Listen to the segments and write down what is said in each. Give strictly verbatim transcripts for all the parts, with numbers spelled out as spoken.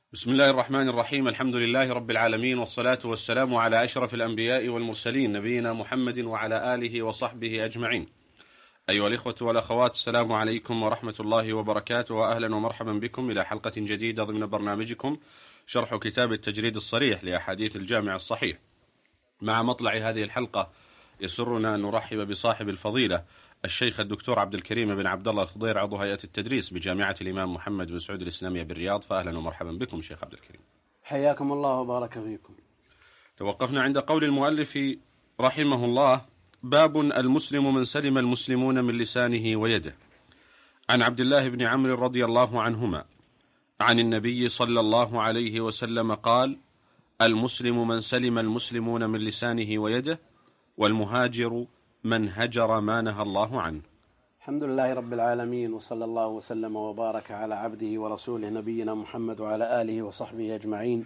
بسم الله الرحمن الرحيم. الحمد لله رب العالمين، والصلاة والسلام على أشرف الأنبياء والمرسلين، نبينا محمد وعلى آله وصحبه أجمعين. أيها الإخوة والأخوات، السلام عليكم ورحمة الله وبركاته، وأهلا ومرحبا بكم إلى حلقة جديدة ضمن برنامجكم شرح كتاب التجريد الصريح لأحاديث الجامع الصحيح. مع مطلع هذه الحلقة يسرنا أن نرحب بصاحب الفضيلة الشيخ الدكتور عبد الكريم بن عبد الله الخضير، عضو هيئة التدريس بجامعة الإمام محمد بن سعود الإسلامية بالرياض. فأهلا ومرحبا بكم شيخ عبد الكريم. حياكم الله وبارك فيكم. توقفنا عند قول المؤلف رحمه الله: باب المسلم من سلم المسلمون من لسانه ويده. عن عبد الله بن عمرو رضي الله عنهما عن النبي صلى الله عليه وسلم قال: المسلم من سلم المسلمون من لسانه ويده، والمهاجر من هجر ما نهى الله عنه. الحمد لله رب العالمين، وصلى الله وسلم وبارك على عبده ورسوله نبينا محمد وعلى آله وصحبه أجمعين.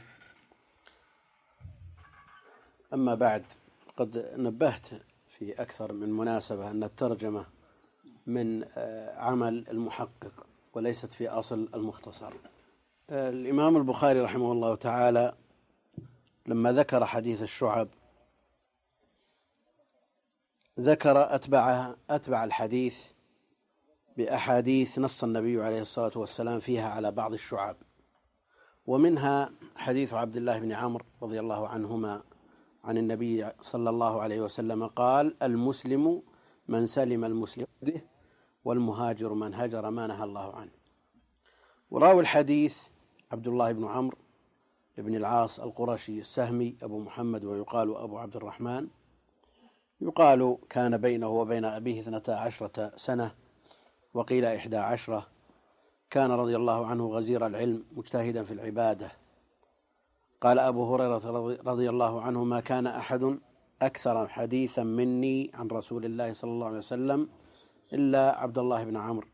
أما بعد، قد نبهت في أكثر من مناسبة أن الترجمة من عمل المحقق وليست في أصل المختصر. الإمام البخاري رحمه الله تعالى لما ذكر حديث الشعب ذكر أتبع, أتبع الحديث بأحاديث نص النبي عليه الصلاة والسلام فيها على بعض الشعب، ومنها حديث عبد الله بن عمرو رضي الله عنهما عن النبي صلى الله عليه وسلم قال: المسلم من سلم المسلم والمهاجر من هجر ما نهى الله عنه. وراوي الحديث عبد الله بن عمرو بن العاص القرشي السهمي أبو محمد، ويقال أبو عبد الرحمن، يقال كان بينه وبين أبيه اثنتا عشرة سنة، وقيل إحدى عشرة. كان رضي الله عنه غزير العلم مجتهدا في العبادة. قال أبو هريرة رضي الله عنه: ما كان أحد أكثر حديثا مني عن رسول الله صلى الله عليه وسلم إلا عبد الله بن عمرو،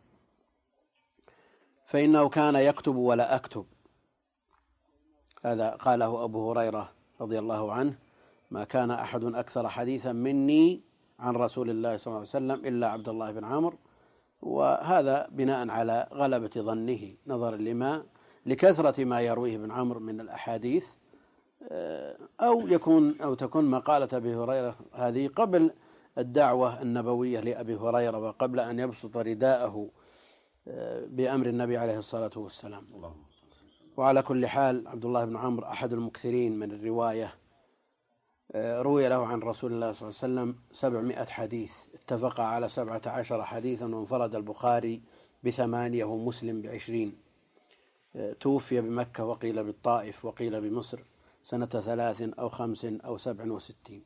فإنه كان يكتب ولا أكتب. هذا قاله أبو هريرة رضي الله عنه: ما كان أحد أكثر حديثا مني عن رسول الله صلى الله عليه وسلم إلا عبد الله بن عمرو. وهذا بناء على غلبة ظنه نظرا لما لكثرة ما يرويه ابن عمرو من الأحاديث، أو يكون أو تكون مقالة أبي هريرة هذه قبل الدعوة النبوية لأبي هريرة، وقبل أن يبسط رداءه بأمر النبي عليه الصلاة والسلام. وعلى كل حال، عبد الله بن عمرو أحد المكثرين من الرواية، روي له عن رسول الله صلى الله عليه وسلم سبعمائة حديث، اتفق على سبعة عشر حديثا، وانفرد البخاري بثمانية ومسلم بعشرين. توفي بمكة، وقيل بالطائف، وقيل بمصر، سنة ثلاث أو خمس أو سبع وستين.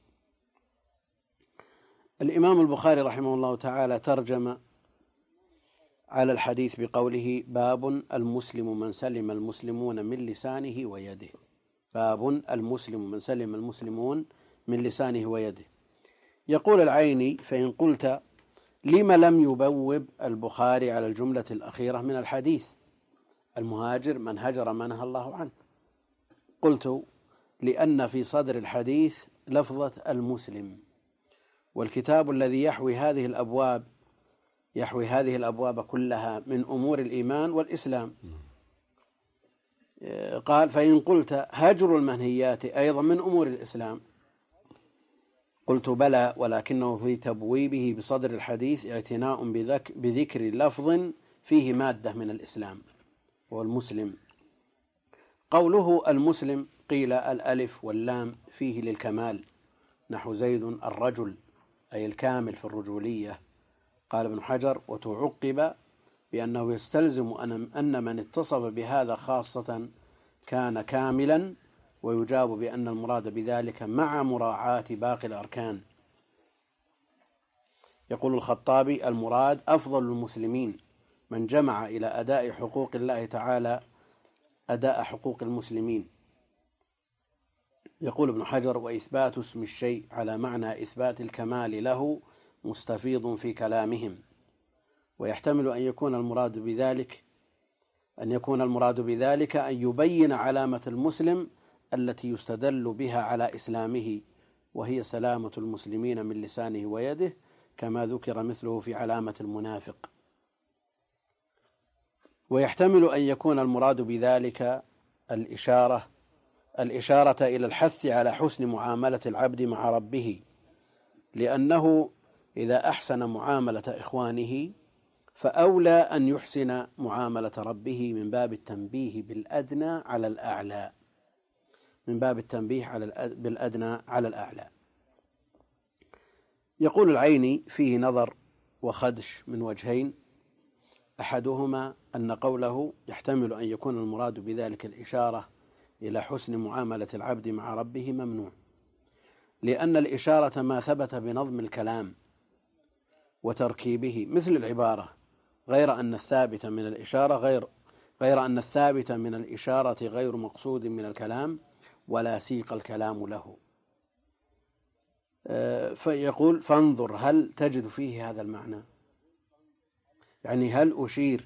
الإمام البخاري رحمه الله تعالى ترجم على الحديث بقوله: باب المسلم من سلم المسلمون من لسانه ويده. باب المسلم من سلم المسلمون من لسانه ويده. يقول العيني: فإن قلت لما لم يبوب البخاري على الجملة الأخيرة من الحديث: المهاجر من هجر ما نهى الله عنه؟ قلت: لأن في صدر الحديث لفظة المسلم، والكتاب الذي يحوي هذه الأبواب يحوي هذه الأبواب كلها من أمور الإيمان والإسلام. قال: فإن قلت هجر المنهيات أيضا من أمور الإسلام؟ قلت: بلى، ولكنه في تبويبه بصدر الحديث اعتناء بذكر لفظ فيه مادة من الإسلام، هو المسلم. قوله المسلم قيل الألف واللام فيه للكمال، نحو زيد الرجل، أي الكامل في الرجولية. قال ابن حجر: وتعقب بأنه يستلزم أن من اتصف بهذا خاصة كان كاملا، ويجاب بأن المراد بذلك مع مراعاة باقي الأركان. يقول الخطابي: المراد أفضل المسلمين من جمع إلى أداء حقوق الله تعالى أداء حقوق المسلمين. يقول ابن حجر: وإثبات اسم الشيء على معنى إثبات الكمال له مستفيض في كلامهم، ويحتمل أن يكون المراد بذلك أن يكون المراد بذلك أن يبين علامة المسلم التي يستدل بها على إسلامه، وهي سلامة المسلمين من لسانه ويده، كما ذكر مثله في علامة المنافق. ويحتمل أن يكون المراد بذلك الإشارة الإشارة إلى الحث على حسن معاملة العبد مع ربه، لأنه إذا أحسن معاملة إخوانه فأولى أن يحسن معاملة ربه من باب التنبيه بالأدنى على الأعلى من باب التنبيه على بالأدنى على الأعلى. يقول العيني: فيه نظر وخدش من وجهين، أحدهما أن قوله يحتمل أن يكون المراد بذلك الإشارة إلى حسن معاملة العبد مع ربه ممنوع، لأن الإشارة ما ثبت بنظم الكلام وتركيبه مثل العبارة، غير أن الثابت من الإشارة غير غير أن الثابت من الإشارة غير مقصود من الكلام ولا سيق الكلام له. فيقول: فانظر هل تجد فيه هذا المعنى، يعني هل أشير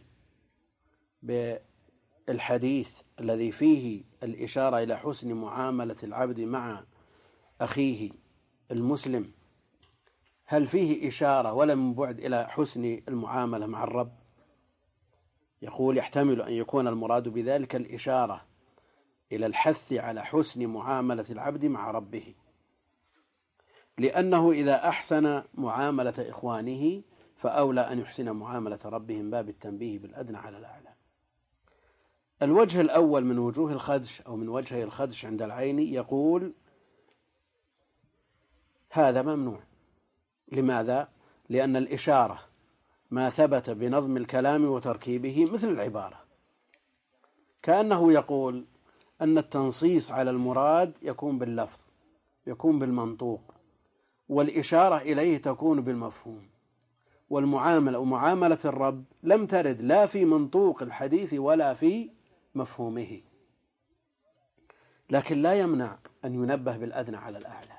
بالحديث الذي فيه الإشارة إلى حسن معاملة العبد مع أخيه المسلم، هل فيه إشارة ولا من بعد إلى حسن المعاملة مع الرب؟ يقول: يحتمل أن يكون المراد بذلك الإشارة إلى الحث على حسن معاملة العبد مع ربه، لأنه إذا أحسن معاملة إخوانه فأولى أن يحسن معاملة ربه من باب التنبيه بالأدنى على الأعلى. الوجه الأول من وجوه الخدش أو من وجهي الخدش عند العيني يقول: هذا ممنوع. لماذا؟ لأن الإشارة ما ثبت بنظم الكلام وتركيبه مثل العبارة، كأنه يقول أن التنصيص على المراد يكون باللفظ، يكون بالمنطوق، والإشارة إليه تكون بالمفهوم، والمعاملة ومعاملة الرب لم ترد لا في منطوق الحديث ولا في مفهومه، لكن لا يمنع أن ينبه بالأدنى على الأعلى،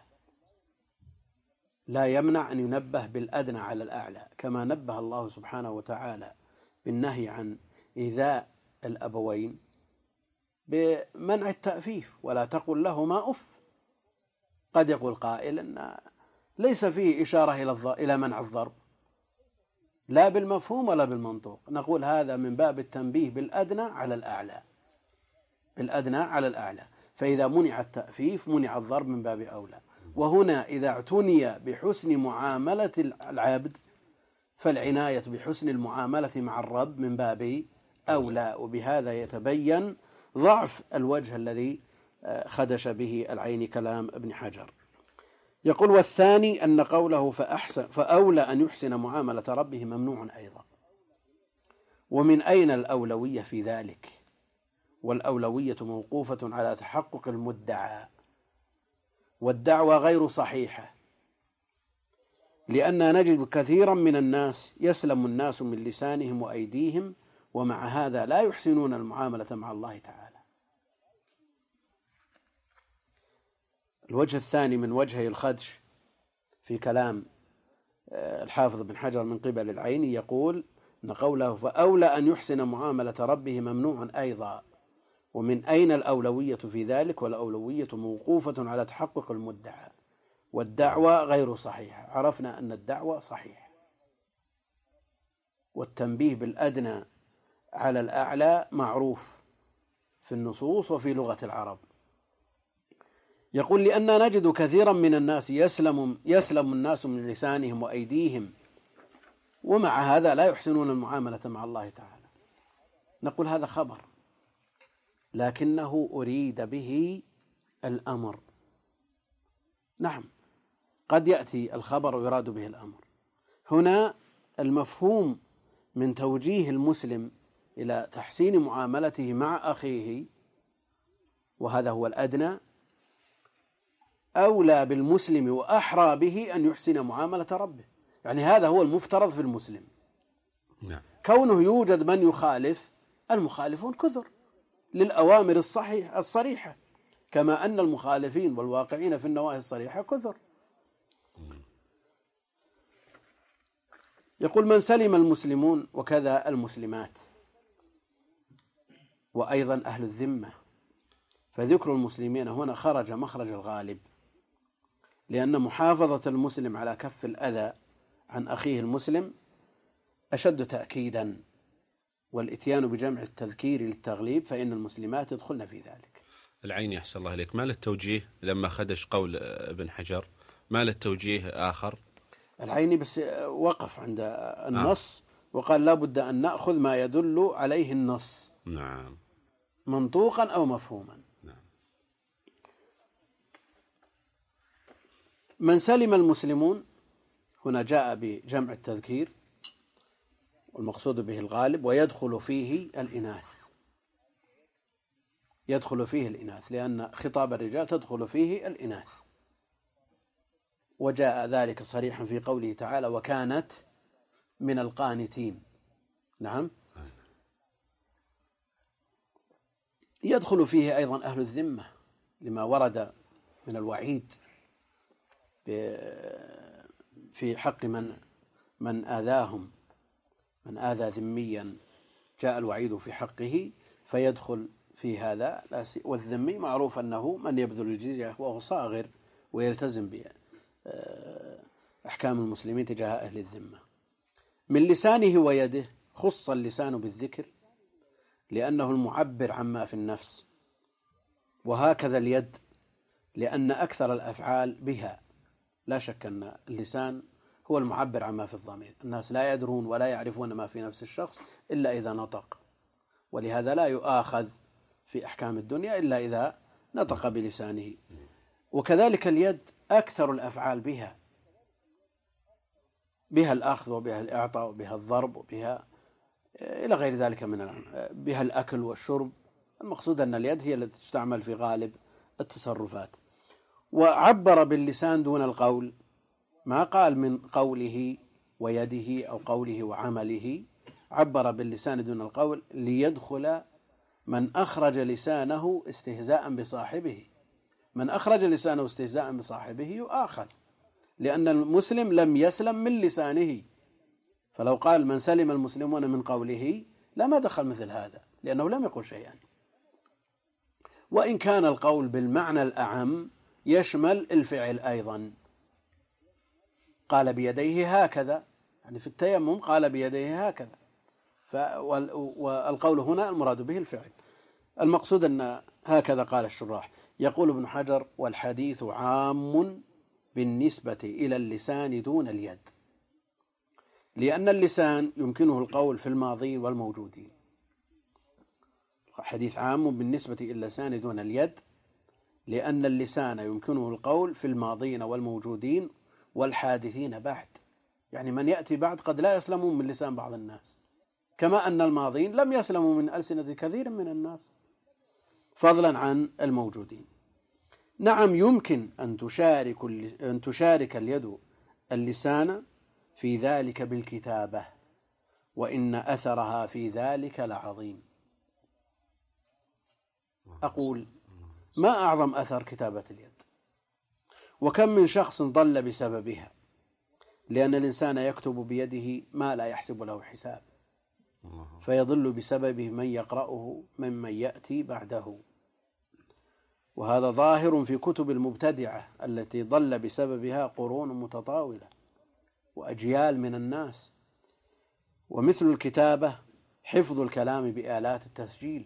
لا يمنع أن ينبه بالأدنى على الأعلى، كما نبه الله سبحانه وتعالى بالنهي عن إيذاء الأبوين بمنع التأفيف: ولا تقل لهما أف. قد يقول قائل أن ليس فيه إشارة إلى منع الضرب لا بالمفهوم ولا بالمنطوق، نقول هذا من باب التنبيه بالأدنى على الأعلى، بالأدنى على الأعلى، فإذا منع التأفيف منع الضرب من باب أولى. وهنا إذا اعتني بحسن معاملة العبد فالعناية بحسن المعاملة مع الرب من باب أولى، وبهذا يتبين ضعف الوجه الذي خدش به العين كلام ابن حجر. يقول: والثاني أن قوله فأحسن فأولى أن يحسن معاملة ربه ممنوع أيضا. ومن أين الأولوية في ذلك؟ والأولوية موقوفة على تحقق المدعى، والدعوة غير صحيحة، لأننا نجد كثيرا من الناس يسلم الناس من لسانهم وأيديهم، ومع هذا لا يحسنون المعاملة مع الله تعالى. الوجه الثاني من وجهي الخدش في كلام الحافظ بن حجر من قبل العين يقول أن قوله فأولى أن يحسن معاملة ربه ممنوع أيضا. ومن أين الأولوية في ذلك؟ والأولوية موقوفة على تحقق المدعى، والدعوة غير صحيحة. عرفنا أن الدعوة صحيحة، والتنبيه بالأدنى على الأعلى معروف في النصوص وفي لغة العرب. يقول: لأننا نجد كثيرا من الناس يسلم يسلم الناس من لسانهم وأيديهم، ومع هذا لا يحسنون المعاملة مع الله تعالى. نقول هذا خبر، لكنه أريد به الأمر. نعم، قد يأتي الخبر ويراد به الأمر. هنا المفهوم من توجيه المسلم إلى تحسين معاملته مع أخيه، وهذا هو الأدنى، أولى بالمسلم وأحرى به أن يحسن معاملة ربه. يعني هذا هو المفترض في المسلم. نعم. كونه يوجد من يخالف، المخالفون كثر للأوامر الصحيح الصريحة، كما أن المخالفين والواقعين في النواهي الصريحة كثر. يقول: من سلم المسلمون وكذا المسلمات، وأيضا أهل الذمة، فذكر المسلمين هنا خرج مخرج الغالب، لأن محافظة المسلم على كف الأذى عن أخيه المسلم أشد تأكيدا والإتيان بجمع التذكير للتغليب فإن المسلمات يدخلن في ذلك. العيني أحسن الله إليك، ما للتوجيه لما خدش قول ابن حجر، ما للتوجيه آخر؟ العيني بس وقف عند النص آه. وقال لا بد أن نأخذ ما يدل عليه النص، نعم، منطوقا أو مفهوما. نعم. من سلم المسلمون هنا جاء بجمع التذكير والمقصود به الغالب، ويدخل فيه الإناث، يدخل فيه الإناث لأن خطاب الرجال تدخل فيه الإناث، وجاء ذلك صريحا في قوله تعالى وكانت من القانتين. نعم. يدخل فيه أيضا أهل الذمة لما ورد من الوعيد في حق من من آذاهم، من آذى ذميا جاء الوعيد في حقه فيدخل في هذا. والذمي معروف أنه من يبذل الجزية وهو صاغر ويلتزم بأحكام المسلمين تجاه أهل الذمة. من لسانه ويده خص اللسان بالذكر لأنه المعبر عما في النفس، وهكذا اليد لأن أكثر الأفعال بها. لا شك أن اللسان هو المعبر عما في الضمير، الناس لا يدرون ولا يعرفون ما في نفس الشخص إلا إذا نطق، ولهذا لا يؤاخذ في أحكام الدنيا إلا إذا نطق بلسانه. وكذلك اليد أكثر الأفعال بها، بها الأخذ وبها الإعطاء وبها الضرب وبها إلى غير ذلك من بها الأكل والشرب. المقصود أن اليد هي التي تستعمل في غالب التصرفات. وعبر باللسان دون القول، ما قال من قوله ويده أو قوله وعمله، عبر باللسان دون القول ليدخل من أخرج لسانه استهزاء بصاحبه. من أخرج لسانه استهزاء بصاحبه يؤاخذ، لأن المسلم لم يسلم من لسانه، فلو قال من سلم المسلمون من قوله لما دخل مثل هذا لأنه لم يقل شيئا. وإن كان القول بالمعنى الأعم يشمل الفعل أيضا، قال بيديه هكذا، يعني في التيمم قال بيديه هكذا، والقول هنا المراد به الفعل. المقصود أن هكذا قال الشراح. يقول ابن حجر والحديث عام بالنسبة إلى اللسان دون اليد، لأن اللسان يمكنه القول في الماضي والموجودين. حديث عام بالنسبة إلى اللسان دون اليد لأن اللسان يمكنه القول في الماضين والموجودين والحادثين بعد، يعني من يأتي بعد قد لا يسلمون من لسان بعض الناس، كما أن الماضين لم يسلموا من ألسنة كثير من الناس فضلا عن الموجودين. نعم، يمكن أن تشارك أن تشارك اليد اللسان في ذلك بالكتابة، وإن أثرها في ذلك لعظيم. أقول ما أعظم أثر كتابة اليد، وكم من شخص ضل بسببها، لأن الإنسان يكتب بيده ما لا يحسب له حساب، فيضل بسببه من يقرأه ممن يأتي بعده. وهذا ظاهر في كتب المبتدعة التي ضل بسببها قرون متطاولة وأجيال من الناس. ومثل الكتابة حفظ الكلام بآلات التسجيل،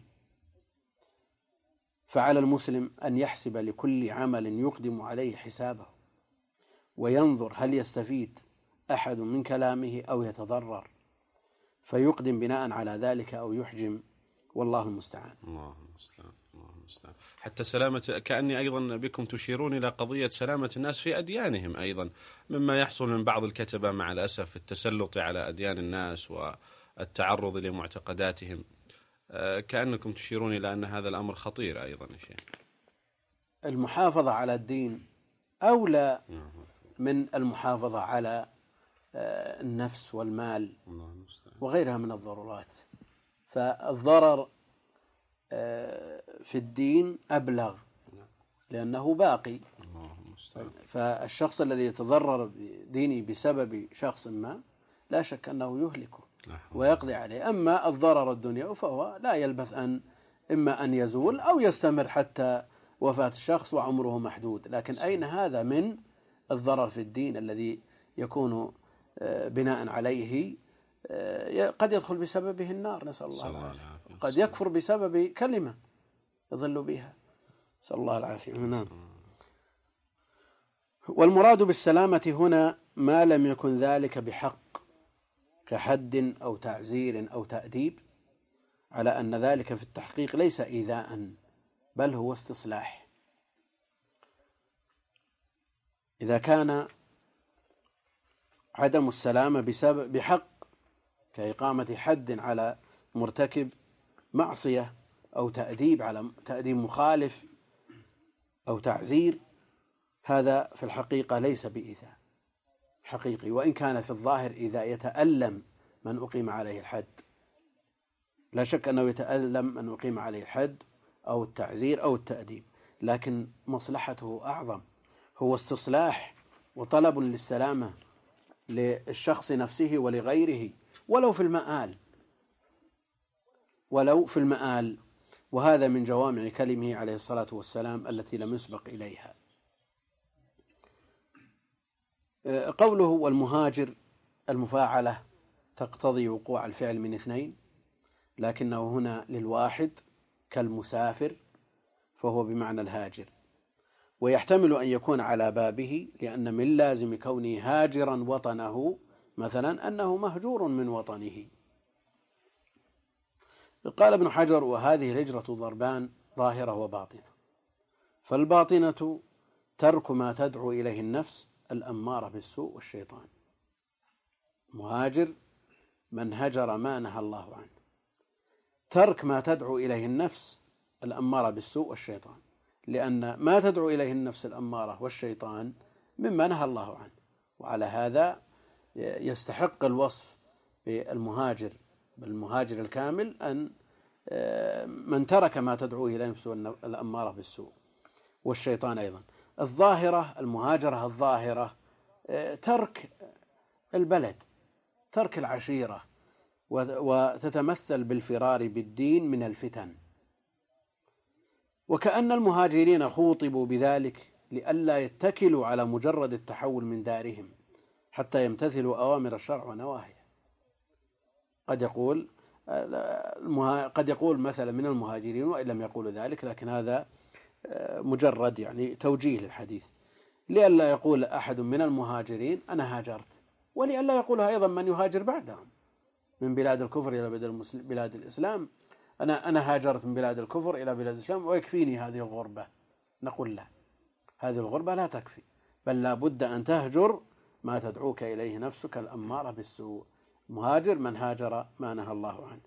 فعلى المسلم أن يحسب لكل عمل يقدم عليه حسابه، وينظر هل يستفيد أحد من كلامه أو يتضرر، فيقدم بناء على ذلك أو يحجم، والله المستعان. الله المستعان. الله المستعان. حتى سلامة، كأني أيضا بكم تشيرون إلى قضية سلامة الناس في أديانهم أيضا، مما يحصل من بعض الكتبة مع الأسف التسلط على أديان الناس والتعرض لمعتقداتهم. كأنكم تشيرون إلى أن هذا الأمر خطير أيضا يا شيخ. المحافظة على الدين أولى من المحافظة على النفس والمال وغيرها من الضرورات. فالضرر في الدين أبلغ لأنه باقي. فالشخص الذي يتضرر بدينه بسبب شخص ما لا شك أنه يهلكه ويقضي عليه. أما الضرر الدنيوي فهو لا يلبث أن إما أن يزول أو يستمر حتى وفاة الشخص وعمره محدود. لكن أين هذا من الضرر في الدين الذي يكون بناء عليه قد يدخل بسببه النار، نسأل الله العافية. قد يكفر بسبب كلمة يضل بها، نسأل الله العافية. نعم. والمراد بالسلامة هنا ما لم يكن ذلك بحق كحد أو تعزير أو تأديب، على أن ذلك في التحقيق ليس إيذاء بل هو استصلاح. إذا كان عدم السلامة بسبب بحق كإقامة حد على مرتكب معصية أو تأديب على تأديب مخالف أو تعزير، هذا في الحقيقة ليس بإيذاء حقيقي، وإن كان في الظاهر إذا يتألم من أقيم عليه الحد، لا شك أنه يتألم من أقيم عليه الحد أو التعزير أو التأديب، لكن مصلحته أعظم، هو استصلاح وطلب للسلامة للشخص نفسه ولغيره ولو في المآل ولو في المآل وهذا من جوامع كلمه عليه الصلاة والسلام التي لم يسبق إليها. قوله والمهاجر، المفاعلة تقتضي وقوع الفعل من اثنين، لكنه هنا للواحد كالمسافر فهو بمعنى الهاجر، ويحتمل أن يكون على بابه، لأن من لازم كونه هاجرا وطنه مثلا أنه مهجور من وطنه. قال ابن حجر: وهذه الهجرة ضربان، ظاهرة وباطنة. فالباطنة ترك ما تدعو إليه النفس الأمارة بالسوء والشيطان، مهاجر من هجر ما نهى الله عنه، ترك ما تدعو إليه النفس الأمارة بالسوء والشيطان، لأن ما تدعو إليه النفس الأمارة والشيطان مما نهى الله عنه، وعلى هذا يستحق الوصف بالمهاجر بالمهاجر الكامل أن من ترك ما تدعو إليه نفسه الأمارة بالسوء والشيطان أيضا. الظاهرة، المهاجرة الظاهرة ترك البلد، ترك العشيرة، وتتمثل بالفرار بالدين من الفتن، وكأن المهاجرين خوطبوا بذلك لئلا يتكلوا على مجرد التحول من دارهم حتى يمتثلوا أوامر الشرع ونواهيه. قد يقول قد يقول مثلا من المهاجرين، وإن لم يقول ذلك، لكن هذا مجرد يعني توجيه للحديث، لئلا يقول أحد من المهاجرين أنا هاجرت، ولئلا يقولها أيضا من يهاجر بعدهم من بلاد الكفر إلى بلاد الإسلام، أنا أنا هاجرت من بلاد الكفر إلى بلاد الإسلام ويكفيني هذه الغربة. نقول لا، هذه الغربة لا تكفي، بل لا بد أن تهجر ما تدعوك إليه نفسك الأمارة بالسوء. مهاجر من هاجر ما نهى الله عنه.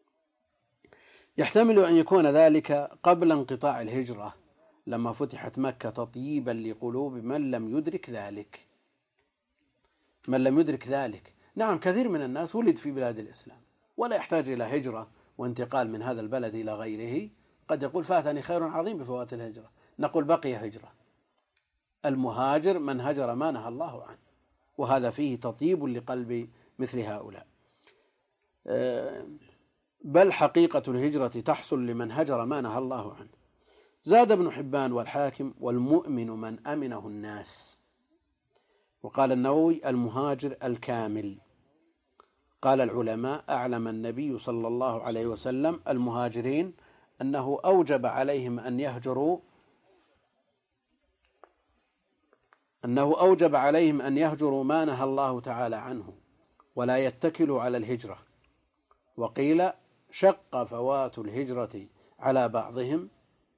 يحتمل أن يكون ذلك قبل انقطاع الهجرة لما فتحت مكة تطييبا لقلوب من لم يدرك ذلك من لم يدرك ذلك نعم، كثير من الناس ولد في بلاد الإسلام ولا يحتاج إلى هجرة وانتقال من هذا البلد إلى غيره، قد يقول فاتني خير عظيم بفوات الهجرة، نقول بقي هجرة. المهاجر من هجر ما نهى الله عنه، وهذا فيه تطيب لقلب مثل هؤلاء. بل حقيقة الهجرة تحصل لمن هجر ما نهى الله عنه. زاد ابن حبان والحاكم: والمؤمن من أمنه الناس. وقال النووي: المهاجر الكامل. قال العلماء: أعلم النبي صلى الله عليه وسلم المهاجرين أنه أوجب عليهم أن يهجروا أنه أوجب عليهم أن يهجروا ما نهى الله تعالى عنه ولا يتكلوا على الهجرة. وقيل: شق فوات الهجرة على بعضهم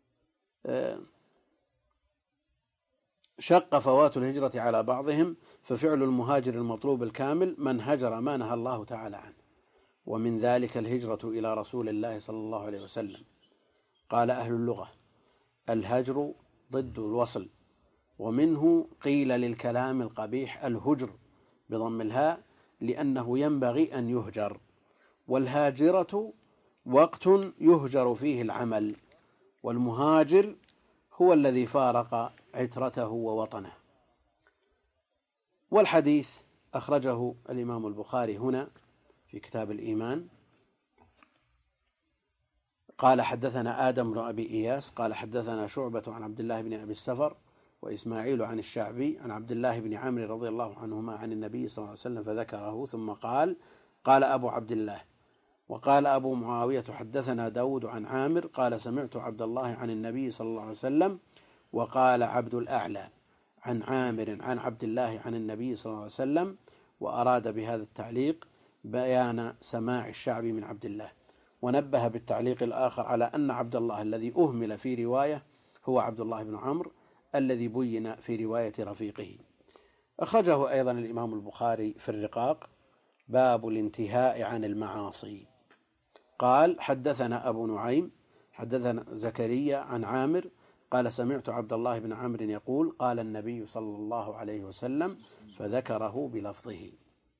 شق فوات الهجرة على بعضهم ففعل المهاجر المطلوب الكامل من هجر ما نهى الله تعالى عنه، ومن ذلك الهجرة إلى رسول الله صلى الله عليه وسلم. قال أهل اللغة: الهجر ضد الوصل، ومنه قيل للكلام القبيح الهجر بضم الهاء لأنه ينبغي أن يهجر، والهاجرة وقت يهجر فيه العمل، والمهاجر هو الذي فارق عترته ووطنه. والحديث أخرجه الإمام البخاري هنا في كتاب الإيمان. قال: حدثنا آدم بن أبي إياس قال حدثنا شعبة عن عبد الله بن أبي السفر وإسماعيل عن الشعبي عن عبد الله بن عمرو رضي الله عنهما عن النبي صلى الله عليه وسلم فذكره، ثم قال: قال أبو عبد الله. وقال أبو معاوية حدثنا داود عن عامر قال سمعت عبد الله عن النبي صلى الله عليه وسلم. وقال عبد الأعلى عن عامر عن عبد الله عن النبي صلى الله عليه وسلم، وأراد بهذا التعليق بيان سماع الشعب من عبد الله. ونبه بالتعليق الآخر على أن عبد الله الذي أهمل في رواية هو عبد الله بن عمرو الذي بين في رواية رفيقه. أخرجه أيضا الإمام البخاري في الرقاق باب الانتهاء عن المعاصي. قال حدثنا أبو نعيم حدثنا زكريا عن عامر قال سمعت عبد الله بن عمرو يقول قال النبي صلى الله عليه وسلم، فذكره بلفظه.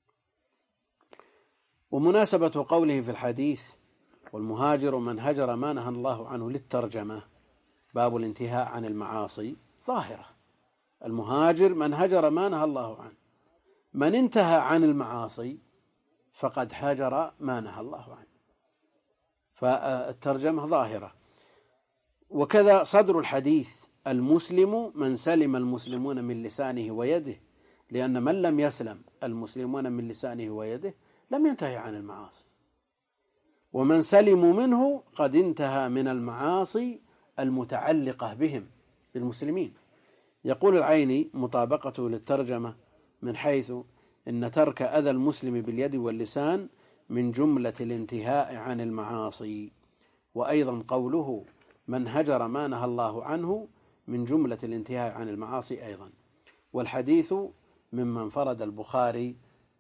ومناسبة قوله في الحديث والمهاجر من هجر ما نهى الله عنه للترجمة باب الانتهاء عن المعاصي ظاهرة. المهاجر من هجر ما نهى الله عنه، من انتهى عن المعاصي فقد هجر ما نهى الله عنه، فالترجمة ظاهرة. وكذا صدر الحديث المسلم من سلم المسلمون من لسانه ويده، لأن من لم يسلم المسلمون من لسانه ويده لم ينتهي عن المعاصي، ومن سلموا منه قد انتهى من المعاصي المتعلقة بهم بالمسلمين. يقول العيني مطابقته للترجمة من حيث إن ترك أذى المسلم باليد واللسان من جملة الانتهاء عن المعاصي، وأيضا قوله من هجر ما نهى الله عنه من جملة الانتهاء عن المعاصي أيضا. والحديث ممن فرد البخاري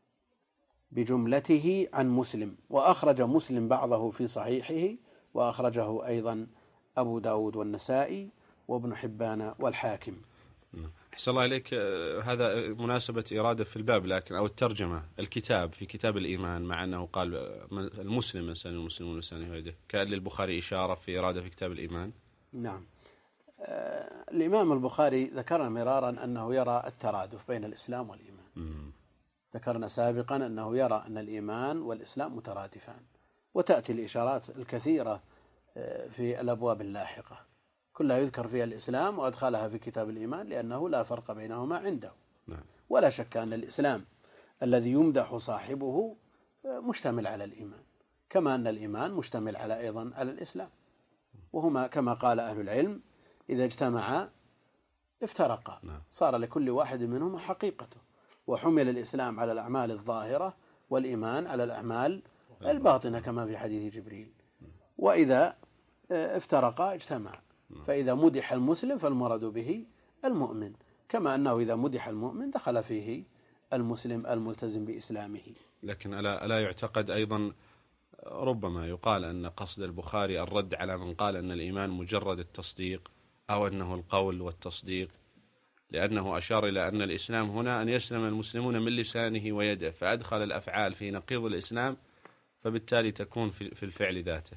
بجملته عن مسلم، وأخرج مسلم بعضه في صحيحه، وأخرجه أيضا أبو داود والنسائي وابن حبان والحاكم. أحسن الله إليك. هذا مناسبة إرادة في الباب، لكن أو الترجمة الكتاب في كتاب الإيمان، مع أنه قال المسلم من سن المسلمون لسانه ويده، كأن للبخاري إشارة في إرادة في كتاب الإيمان. نعم. آه الإمام البخاري ذكرنا مرارا أنه يرى الترادف بين الإسلام والإيمان. م. ذكرنا سابقا أنه يرى أن الإيمان والإسلام مترادفان، وتأتي الإشارات الكثيرة في الأبواب اللاحقة كلها يذكر فيها الإسلام وأدخلها في كتاب الإيمان، لأنه لا فرق بينهما عنده. ولا شك أن الإسلام الذي يمدح صاحبه مشتمل على الإيمان، كما أن الإيمان مشتمل على أيضا على الإسلام، وهما كما قال أهل العلم إذا اجتمعا افترقا، صار لكل واحد منهما حقيقته. وحمل الإسلام على الأعمال الظاهرة والإيمان على الأعمال الباطنة كما في حديث جبريل. وإذا افترقا اجتمعا، فإذا مدح المسلم فالمراد به المؤمن، كما أنه إذا مدح المؤمن دخل فيه المسلم الملتزم بإسلامه. لكن ألا, ألا يعتقد أيضا ربما يقال أن قصد البخاري الرد على من قال أن الإيمان مجرد التصديق أو أنه القول والتصديق، لأنه أشار إلى أن الإسلام هنا أن يسلم المسلمون من لسانه ويده، فأدخل الأفعال في نقيض الإسلام، فبالتالي تكون في الفعل ذاته.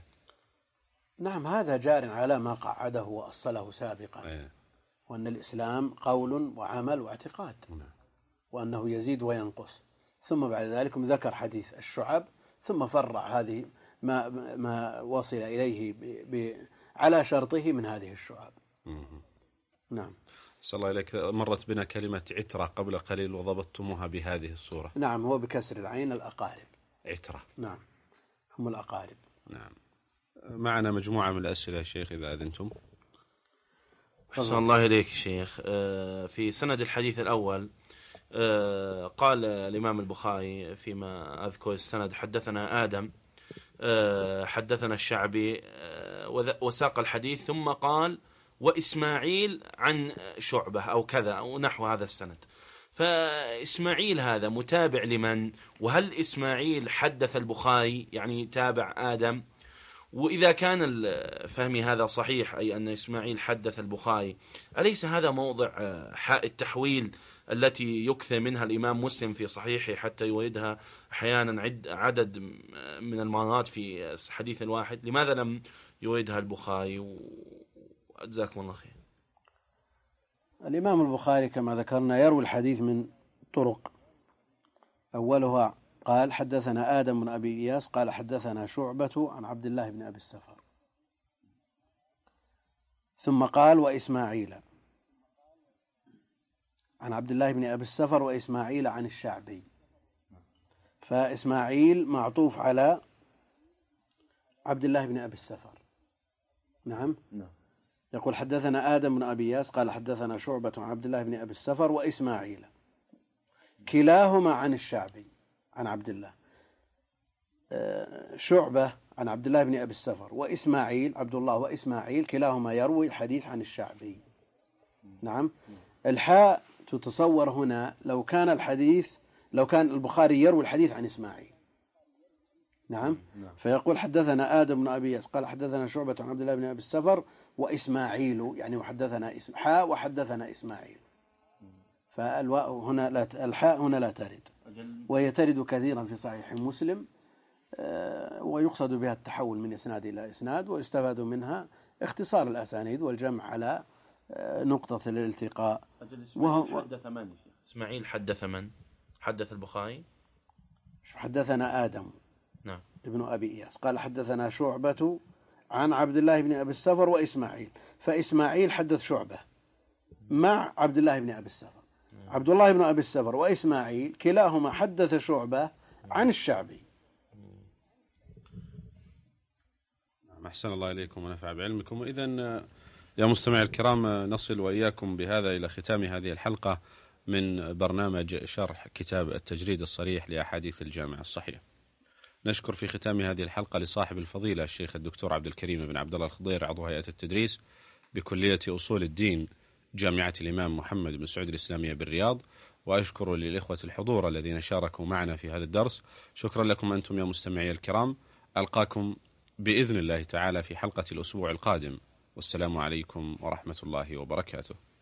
نعم، هذا جار على ما قعده وأصله سابقا. أيه. وأن الإسلام قول وعمل واعتقاد. نعم. وأنه يزيد وينقص. ثم بعد ذلك ذكر حديث الشعب، ثم فرع هذه ما ما وصل إليه ب ب على شرطه من هذه الشعب. مم. نعم. صلى الله عليك. مرت بنا كلمة عترة قبل قليل وضبطتموها بهذه الصورة. نعم، هو بكسر العين الأقارب. عترة. نعم، هم الأقارب. نعم. معنا مجموعة من الأسئلة يا شيخ إذا أذنتم. أحسن الله إليك شيخ. في سند الحديث الأول قال الإمام البخاري فيما أذكر السند حدثنا آدم حدثنا الشعبي وساق الحديث، ثم قال وإسماعيل عن شعبة أو كذا أو نحو هذا السند. فإسماعيل هذا متابع لمن؟ وهل إسماعيل حدث البخاري يعني تابع آدم؟ وإذا كان فهمي هذا صحيح، أي أن إسماعيل حدث البخاري، أليس هذا موضع حاء التحويل التي يكثر منها الإمام مسلم في صحيحه حتى يوردها أحيانا عدد من المرات في حديث الواحد؟ لماذا لم يوردها البخاري؟ وأجزاكم الله خير. الإمام البخاري كما ذكرنا يروي الحديث من طرق، أولها قال حدثنا آدم بن أبي إياس قال حدثنا شعبة عن عبد الله بن أبي السفر، ثم قال وإسماعيل عن عبد الله بن أبي السفر وإسماعيل عن الشعبي. فإسماعيل معطوف على عبد الله بن أبي السفر. نعم. نعم. يقول حدثنا آدم بن أبي ياس قال حدثنا شعبة عن عبد الله بن أبي السفر وإسماعيل كلاهما عن الشعبي عن عبد الله. شعبة عن عبد الله بن أبي السفر وإسماعيل عبد الله وإسماعيل كلاهما يروي الحديث عن الشعبي. نعم. الحاء تتصور هنا لو كان الحديث لو كان البخاري يروي الحديث عن إسماعيل. نعم. فيقول حدثنا آدم بن أبي ياس قال حدثنا شعبة عن عبد الله بن أبي السفر وإسماعيل يعني وحدثنا اسم حاء وحدثنا إسماعيل. فالواء هنا لا الحاء هنا لا ترد، وهي ترد كثيرا في صحيح مسلم، ويقصد بها التحول من إسناد إلى إسناد، ويستفاد منها اختصار الأسانيد والجمع على نقطة الالتقاء. وهو حدث من إسماعيل حدث من حدث البخاري حدثنا آدم نعم ابن أبي إياس قال حدثنا شعبة عن عبد الله بن أبي السفر وإسماعيل، فإسماعيل حدث شعبة مع عبد الله بن أبي السفر. عبد الله بن أبي السفر وإسماعيل كلاهما حدث شعبة عن الشعبي. أحسن الله إليكم ونفع بعلمكم. وإذن يا مستمعي الكرام نصل وإياكم بهذا إلى ختام هذه الحلقة من برنامج شرح كتاب التجريد الصريح لأحاديث الجامع الصحيح. نشكر في ختام هذه الحلقة لصاحب الفضيلة الشيخ الدكتور عبد الكريم بن عبد الله الخضير عضو هيئة التدريس بكلية أصول الدين جامعة الإمام محمد بن سعود الإسلامية بالرياض، وأشكر للإخوة الحضور الذين شاركوا معنا في هذا الدرس. شكرا لكم أنتم يا مستمعي الكرام، ألقاكم بإذن الله تعالى في حلقة الأسبوع القادم، والسلام عليكم ورحمة الله وبركاته.